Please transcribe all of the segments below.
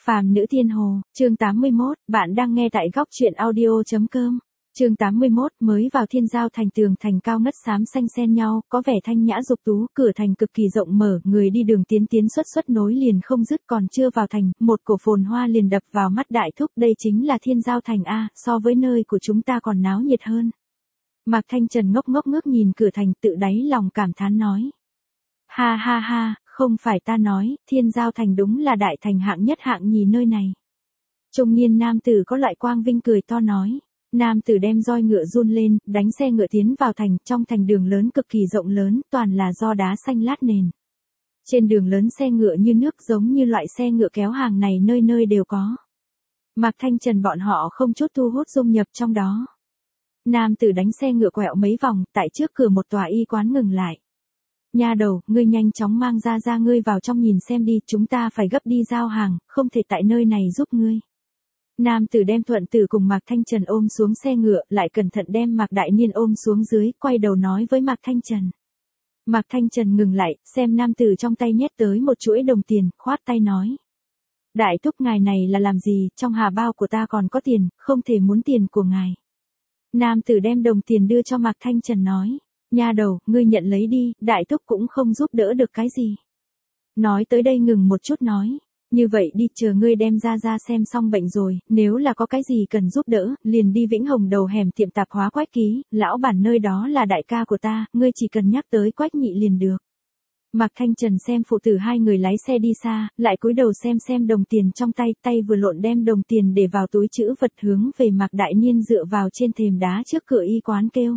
Phàm nữ thiên hồ, chương 81, bạn đang nghe tại góc truyện audio.com. Chương 81, mới vào Thiên Giao thành, tường thành cao ngất xám xanh xen nhau, có vẻ thanh nhã dục tú, cửa thành cực kỳ rộng mở, người đi đường tiến tiến xuất nối liền không dứt, còn chưa vào thành, một cổ phồn hoa liền đập vào mắt đại thúc, đây chính là Thiên Giao thành a, so với nơi của chúng ta còn náo nhiệt hơn. Mạc Thanh Trần ngốc ngước nhìn cửa thành, tự đáy lòng cảm thán nói. Ha ha ha, không phải ta nói, Thiên Giao thành đúng là đại thành hạng nhất hạng nhì nơi này. Trung niên nam tử có loại quang vinh cười to nói. Nam tử đem roi ngựa run lên, đánh xe ngựa tiến vào thành, trong thành đường lớn cực kỳ rộng lớn, toàn là do đá xanh lát nền. Trên đường lớn xe ngựa như nước, giống như loại xe ngựa kéo hàng này nơi nơi đều có. Mạc Thanh Trần bọn họ không chút thu hút dung nhập trong đó. Nam tử đánh xe ngựa quẹo mấy vòng, tại trước cửa một tòa y quán ngừng lại. Nha đầu, ngươi nhanh chóng mang ra ngươi vào trong nhìn xem đi, chúng ta phải gấp đi giao hàng, không thể tại nơi này giúp ngươi. Nam tử đem Thuận Tử cùng Mạc Thanh Trần ôm xuống xe ngựa, lại cẩn thận đem Mạc Đại Niên ôm xuống dưới, quay đầu nói với Mạc Thanh Trần. Mạc Thanh Trần ngừng lại, xem nam tử trong tay nhét tới một chuỗi đồng tiền, khoát tay nói. Đại thúc ngài này là làm gì, trong hà bao của ta còn có tiền, không thể muốn tiền của ngài. Nam tử đem đồng tiền đưa cho Mạc Thanh Trần nói. Nha đầu, ngươi nhận lấy đi, đại thúc cũng không giúp đỡ được cái gì. Nói tới đây ngừng một chút nói. Như vậy đi, chờ ngươi đem ra xem xong bệnh rồi, nếu là có cái gì cần giúp đỡ, liền đi Vĩnh Hồng đầu hẻm tiệm tạp hóa Quách Ký, lão bản nơi đó là đại ca của ta, ngươi chỉ cần nhắc tới Quách Nhị liền được. Mạc Thanh Trần xem phụ tử hai người lái xe đi xa, lại cúi đầu xem đồng tiền trong tay, tay vừa lộn đem đồng tiền để vào túi trữ vật, hướng về Mạc Đại Niên dựa vào trên thềm đá trước cửa y quán kêu.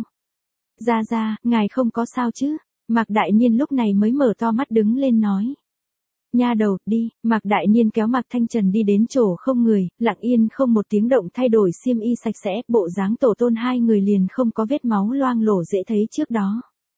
Ra, ngài không có sao chứ? Mạc Đại Niên lúc này mới mở to mắt đứng lên nói. Nha đầu, đi, Mạc Đại Niên kéo Mạc Thanh Trần đi đến chỗ không người, lặng yên không một tiếng động thay đổi xiêm y sạch sẽ, bộ dáng tổ tôn hai người liền không có vết máu loang lổ dễ thấy trước đó.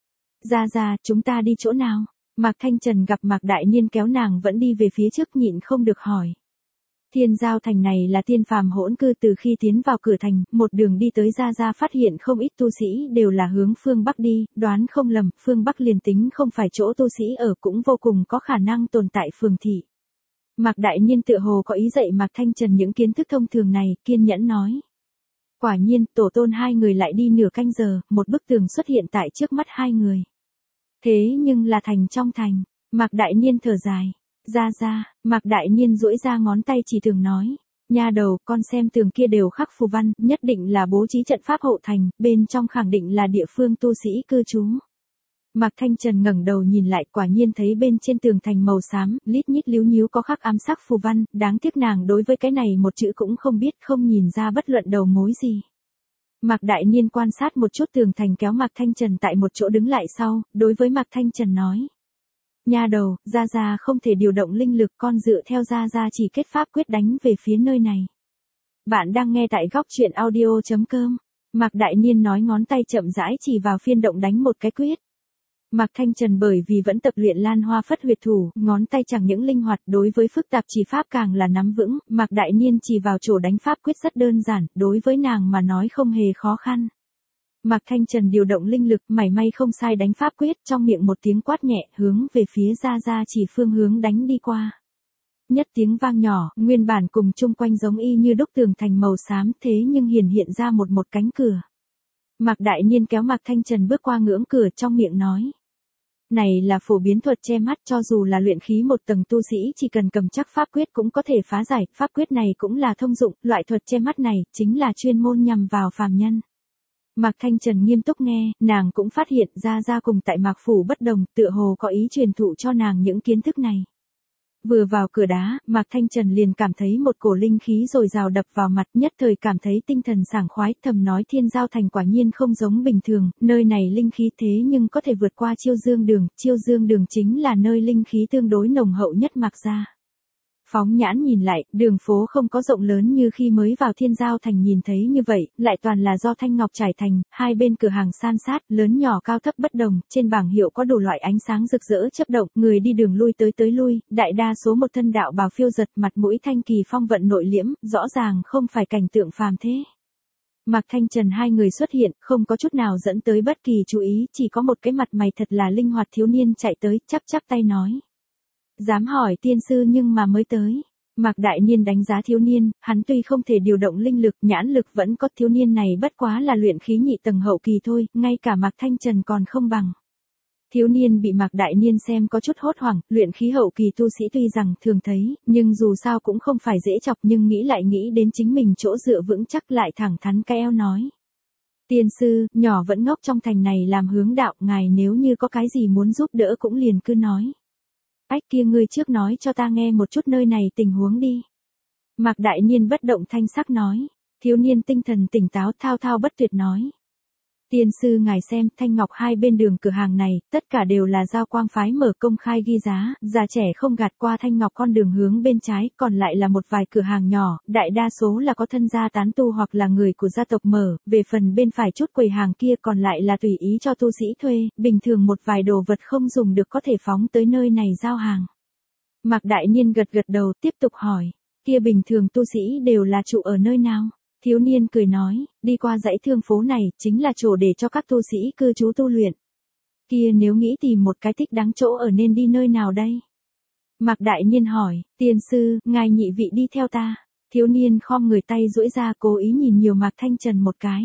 Ra, chúng ta đi chỗ nào? Mạc Thanh Trần gặp Mạc Đại Niên kéo nàng vẫn đi về phía trước nhịn không được hỏi. Thiên Giao thành này là tiên phàm hỗn cư, từ khi tiến vào cửa thành, một đường đi tới ra phát hiện không ít tu sĩ đều là hướng phương Bắc đi, đoán không lầm, phương Bắc liền tính không phải chỗ tu sĩ ở cũng vô cùng có khả năng tồn tại phường thị. Mạc Đại Niên tựa hồ có ý dạy Mạc Thanh Trần những kiến thức thông thường này, kiên nhẫn nói. Quả nhiên, tổ tôn hai người lại đi nửa canh giờ, một bức tường xuất hiện tại trước mắt hai người. Thế nhưng là thành trong thành, Mạc Đại Niên thở dài. Ra, Mạc Đại Niên duỗi ra ngón tay chỉ tường nói. Nha đầu, con xem tường kia đều khắc phù văn, nhất định là bố trí trận pháp hậu thành, bên trong khẳng định là địa phương tu sĩ cư trú. Mạc Thanh Trần ngẩng đầu nhìn lại, quả nhiên thấy bên trên tường thành màu xám, lít nhít líu nhíu có khắc ám sắc phù văn, đáng tiếc nàng đối với cái này một chữ cũng không biết, không nhìn ra bất luận đầu mối gì. Mạc Đại Niên quan sát một chút tường thành, kéo Mạc Thanh Trần tại một chỗ đứng lại sau, đối với Mạc Thanh Trần nói. Nha đầu, ra không thể điều động linh lực, con dựa theo ra chỉ kết pháp quyết đánh về phía nơi này. Bạn đang nghe tại góc truyện audio.com. Mạc Đại Niên nói, ngón tay chậm rãi chỉ vào phiên động đánh một cái quyết. Mạc Thanh Trần bởi vì vẫn tập luyện Lan Hoa Phất huyệt thủ, ngón tay chẳng những linh hoạt, đối với phức tạp chỉ pháp càng là nắm vững, Mạc Đại Niên chỉ vào chỗ đánh pháp quyết rất đơn giản, đối với nàng mà nói không hề khó khăn. Mạc Thanh Trần điều động linh lực, mảy may không sai đánh pháp quyết, trong miệng một tiếng quát nhẹ, hướng về phía ra chỉ phương hướng đánh đi qua. Nhất tiếng vang nhỏ, nguyên bản cùng chung quanh giống y như đúc tường thành màu xám, thế nhưng hiện ra một cánh cửa. Mạc Đại Niên kéo Mạc Thanh Trần bước qua ngưỡng cửa, trong miệng nói. Này là phổ biến thuật che mắt, cho dù là luyện khí một tầng tu sĩ chỉ cần cầm chắc pháp quyết cũng có thể phá giải, pháp quyết này cũng là thông dụng, loại thuật che mắt này chính là chuyên môn nhằm vào phàm nhân. Mạc Thanh Trần nghiêm túc nghe, nàng cũng phát hiện ra cùng tại Mạc Phủ bất đồng, tựa hồ có ý truyền thụ cho nàng những kiến thức này. Vừa vào cửa đá, Mạc Thanh Trần liền cảm thấy một cổ linh khí dồi dào đập vào mặt, nhất thời cảm thấy tinh thần sảng khoái, thầm nói Thiên Giao thành quả nhiên không giống bình thường, nơi này linh khí thế nhưng có thể vượt qua Chiêu Dương đường chính là nơi linh khí tương đối nồng hậu nhất Mạc gia. Phóng nhãn nhìn lại, đường phố không có rộng lớn như khi mới vào Thiên Giao thành nhìn thấy như vậy, lại toàn là do thanh ngọc trải thành, hai bên cửa hàng san sát, lớn nhỏ cao thấp bất đồng, trên bảng hiệu có đủ loại ánh sáng rực rỡ chớp động, người đi đường lui tới lui, đại đa số một thân đạo bào phiêu giật, mặt mũi thanh kỳ phong vận nội liễm, rõ ràng không phải cảnh tượng phàm thế. Mạc Thanh Trần hai người xuất hiện, không có chút nào dẫn tới bất kỳ chú ý, chỉ có một cái mặt mày thật là linh hoạt thiếu niên chạy tới, chắp tay nói. Dám hỏi tiên sư nhưng mà mới tới. Mạc Đại Niên đánh giá thiếu niên, hắn tuy không thể điều động linh lực, nhãn lực vẫn có, thiếu niên này bất quá là luyện khí nhị tầng hậu kỳ thôi, ngay cả Mạc Thanh Trần còn không bằng. Thiếu niên bị Mạc Đại Niên xem có chút hốt hoảng, luyện khí hậu kỳ tu sĩ tuy rằng thường thấy, nhưng dù sao cũng không phải dễ chọc, nhưng nghĩ lại nghĩ đến chính mình chỗ dựa vững chắc lại thẳng thắn cái eo nói. Tiên sư, nhỏ vẫn ngốc trong thành này làm hướng đạo, ngài nếu như có cái gì muốn giúp đỡ cũng liền cứ nói. Ách kia ngươi trước nói cho ta nghe một chút nơi này tình huống đi. Mạc Đại Niên bất động thanh sắc nói. Thiếu niên tinh thần tỉnh táo thao thao bất tuyệt nói. Tiên sư ngài xem, Thanh Ngọc hai bên đường cửa hàng này, tất cả đều là Giao Quang phái mở công khai ghi giá, già trẻ không gạt qua Thanh Ngọc con đường hướng bên trái, còn lại là một vài cửa hàng nhỏ, đại đa số là có thân gia tán tu hoặc là người của gia tộc mở, về phần bên phải chút quầy hàng kia còn lại là tùy ý cho tu sĩ thuê, bình thường một vài đồ vật không dùng được có thể phóng tới nơi này giao hàng. Mạc Đại Niên gật gật đầu tiếp tục hỏi, kia bình thường tu sĩ đều là trụ ở nơi nào? Thiếu niên cười nói, đi qua dãy thương phố này, chính là chỗ để cho các tu sĩ cư trú tu luyện. Kia nếu nghĩ tìm một cái thích đáng chỗ ở nên đi nơi nào đây? Mạc Đại Niên hỏi, tiên sư, ngài nhị vị đi theo ta. Thiếu niên khom người tay duỗi ra cố ý nhìn nhiều Mạc Thanh Trần một cái.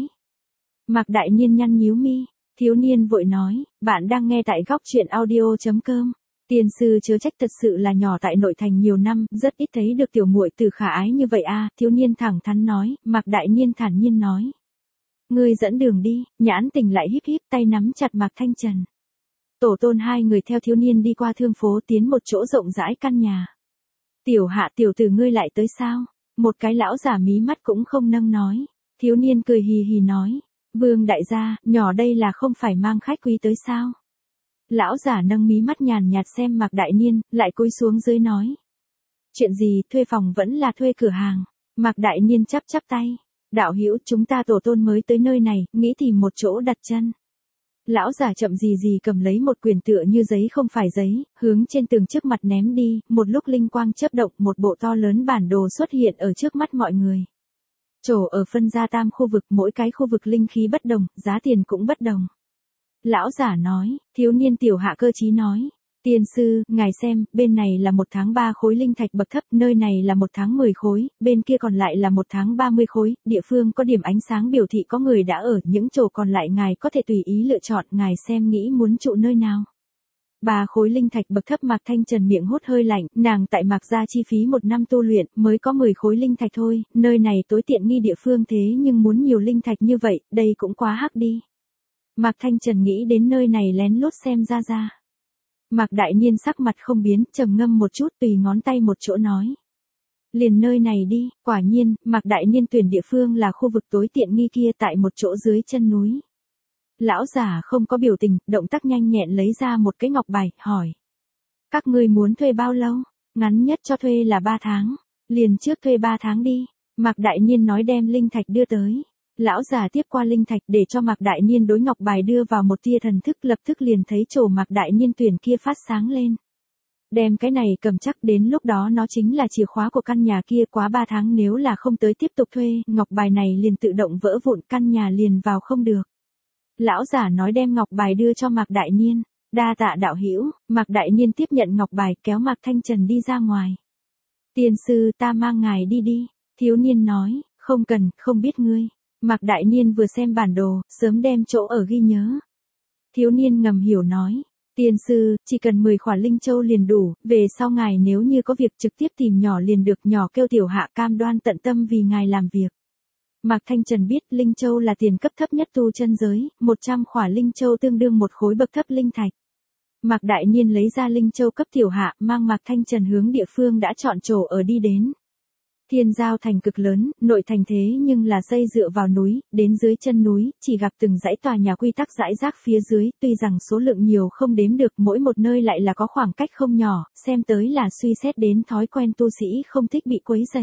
Mạc Đại Niên nhăn nhíu mi, thiếu niên vội nói, bạn đang nghe tại góc truyện audio.com. Tiên sư chớ trách, thật sự là nhỏ tại nội thành nhiều năm, rất ít thấy được tiểu muội tử khả ái như vậy a. Thiếu niên thẳng thắn nói, Mạc Đại Niên thản nhiên nói. Ngươi dẫn đường đi, nhãn tình lại híp híp tay nắm chặt Mạc Thanh Trần. Tổ tôn hai người theo thiếu niên đi qua thương phố tiến một chỗ rộng rãi căn nhà. Tiểu Hạ tiểu tử ngươi lại tới sao? Một cái lão giả mí mắt cũng không nâng nói. Thiếu niên cười hì hì nói. Vương đại gia, nhỏ đây là không phải mang khách quý tới sao? Lão giả nâng mí mắt nhàn nhạt xem Mạc Đại Niên, lại cúi xuống dưới nói. Chuyện gì, thuê phòng vẫn là thuê cửa hàng? Mạc Đại Niên chắp chắp tay. Đạo hữu, chúng ta tổ tôn mới tới nơi này, nghĩ tìm một chỗ đặt chân. Lão giả chậm gì gì cầm lấy một quyển tựa như giấy không phải giấy, hướng trên tường trước mặt ném đi, một lúc linh quang chớp động, một bộ to lớn bản đồ xuất hiện ở trước mắt mọi người. Chỗ ở phân ra tam khu vực, mỗi cái khu vực linh khí bất đồng, giá tiền cũng bất đồng. Lão giả nói, thiếu niên Tiểu Hạ cơ trí nói. Tiên sư, ngài xem, bên này là 1 tháng 3 khối linh thạch bậc thấp, nơi này là 1 tháng 10 khối, bên kia còn lại là 1 tháng 30 khối, địa phương có điểm ánh sáng biểu thị có người đã ở, những chỗ còn lại ngài có thể tùy ý lựa chọn, ngài xem nghĩ muốn trụ nơi nào. 3 khối linh thạch bậc thấp. Mạc Thanh Trần miệng hốt hơi lạnh, nàng tại Mạc gia chi phí 1 năm tu luyện, mới có 10 khối linh thạch thôi, nơi này tối tiện nghi địa phương thế nhưng muốn nhiều linh thạch như vậy, đây cũng quá hắc đi. Mạc Thanh Trần nghĩ đến nơi này lén lút xem ra. Mạc Đại Niên sắc mặt không biến, trầm ngâm một chút tùy ngón tay một chỗ nói. Liền nơi này đi, quả nhiên, Mạc Đại Niên tuyển địa phương là khu vực tối tiện nghi kia tại một chỗ dưới chân núi. Lão giả không có biểu tình, động tác nhanh nhẹn lấy ra một cái ngọc bài, hỏi. Các ngươi muốn thuê bao lâu? Ngắn nhất cho thuê là 3 tháng. Liền trước thuê 3 tháng đi. Mạc Đại Niên nói đem linh thạch đưa tới. Lão già tiếp qua linh thạch để cho Mạc Đại Niên đối ngọc bài đưa vào một tia thần thức, lập tức liền thấy chỗ Mạc Đại Niên tuyển kia phát sáng lên. Đem cái này cầm chắc, đến lúc đó nó chính là chìa khóa của căn nhà kia, quá 3 tháng nếu là không tới tiếp tục thuê, ngọc bài này liền tự động vỡ vụn, căn nhà liền vào không được. Lão giả nói đem ngọc bài đưa cho Mạc Đại Niên. Đa tạ đạo hữu. Mạc Đại Niên tiếp nhận ngọc bài kéo Mạc Thanh Trần đi ra ngoài. Tiên sư, ta mang ngài đi đi. Thiếu niên nói, không cần, không biết ngươi. Mạc Đại Niên vừa xem bản đồ, sớm đem chỗ ở ghi nhớ. Thiếu niên ngầm hiểu nói, tiên sư, chỉ cần 10 khỏa linh châu liền đủ, về sau ngài nếu như có việc trực tiếp tìm nhỏ liền được, nhỏ kêu Tiểu Hạ cam đoan tận tâm vì ngài làm việc. Mạc Thanh Trần biết linh châu là tiền cấp thấp nhất tu chân giới, 100 khỏa linh châu tương đương một khối bậc thấp linh thạch. Mạc Đại Niên lấy ra linh châu cấp Tiểu Hạ, mang Mạc Thanh Trần hướng địa phương đã chọn chỗ ở đi đến. Thiên Giao thành cực lớn, nội thành thế nhưng là xây dựa vào núi, đến dưới chân núi, chỉ gặp từng dãy tòa nhà quy tắc rải rác phía dưới, tuy rằng số lượng nhiều không đếm được, mỗi một nơi lại là có khoảng cách không nhỏ, xem tới là suy xét đến thói quen tu sĩ không thích bị quấy rầy.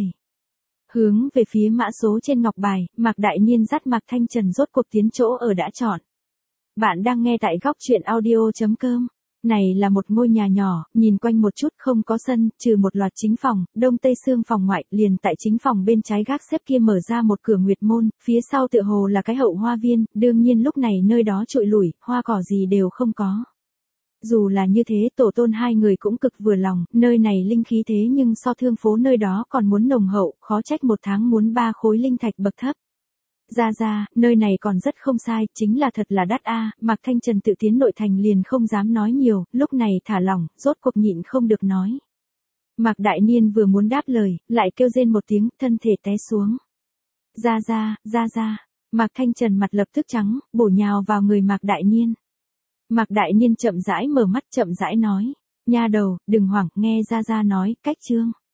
Hướng về phía mã số trên ngọc bài, Mạc Đại Niên dắt Mạc Thanh Trần rốt cuộc tiến chỗ ở đã chọn. Bạn đang nghe tại góc truyện audio.com. Này là một ngôi nhà nhỏ, nhìn quanh một chút không có sân, trừ một loạt chính phòng, đông tây xương phòng ngoại, liền tại chính phòng bên trái gác xếp kia mở ra một cửa nguyệt môn, phía sau tựa hồ là cái hậu hoa viên, đương nhiên lúc này nơi đó trụi lủi, hoa cỏ gì đều không có. Dù là như thế tổ tôn hai người cũng cực vừa lòng, nơi này linh khí thế nhưng so thương phố nơi đó còn muốn nồng hậu, khó trách một tháng muốn 3 khối linh thạch bậc thấp. Ra, nơi này còn rất không sai, chính là thật là đắt a. Mạc Thanh Trần tự tiến nội thành liền không dám nói nhiều, lúc này thả lỏng, rốt cuộc nhịn không được nói. Mạc Đại Niên vừa muốn đáp lời, lại kêu rên một tiếng, thân thể té xuống. Ra. Mạc Thanh Trần mặt lập tức trắng, bổ nhào vào người Mạc Đại Niên. Mạc Đại Niên chậm rãi mở mắt chậm rãi nói. Nha đầu, đừng hoảng, nghe ra nói, cách chương.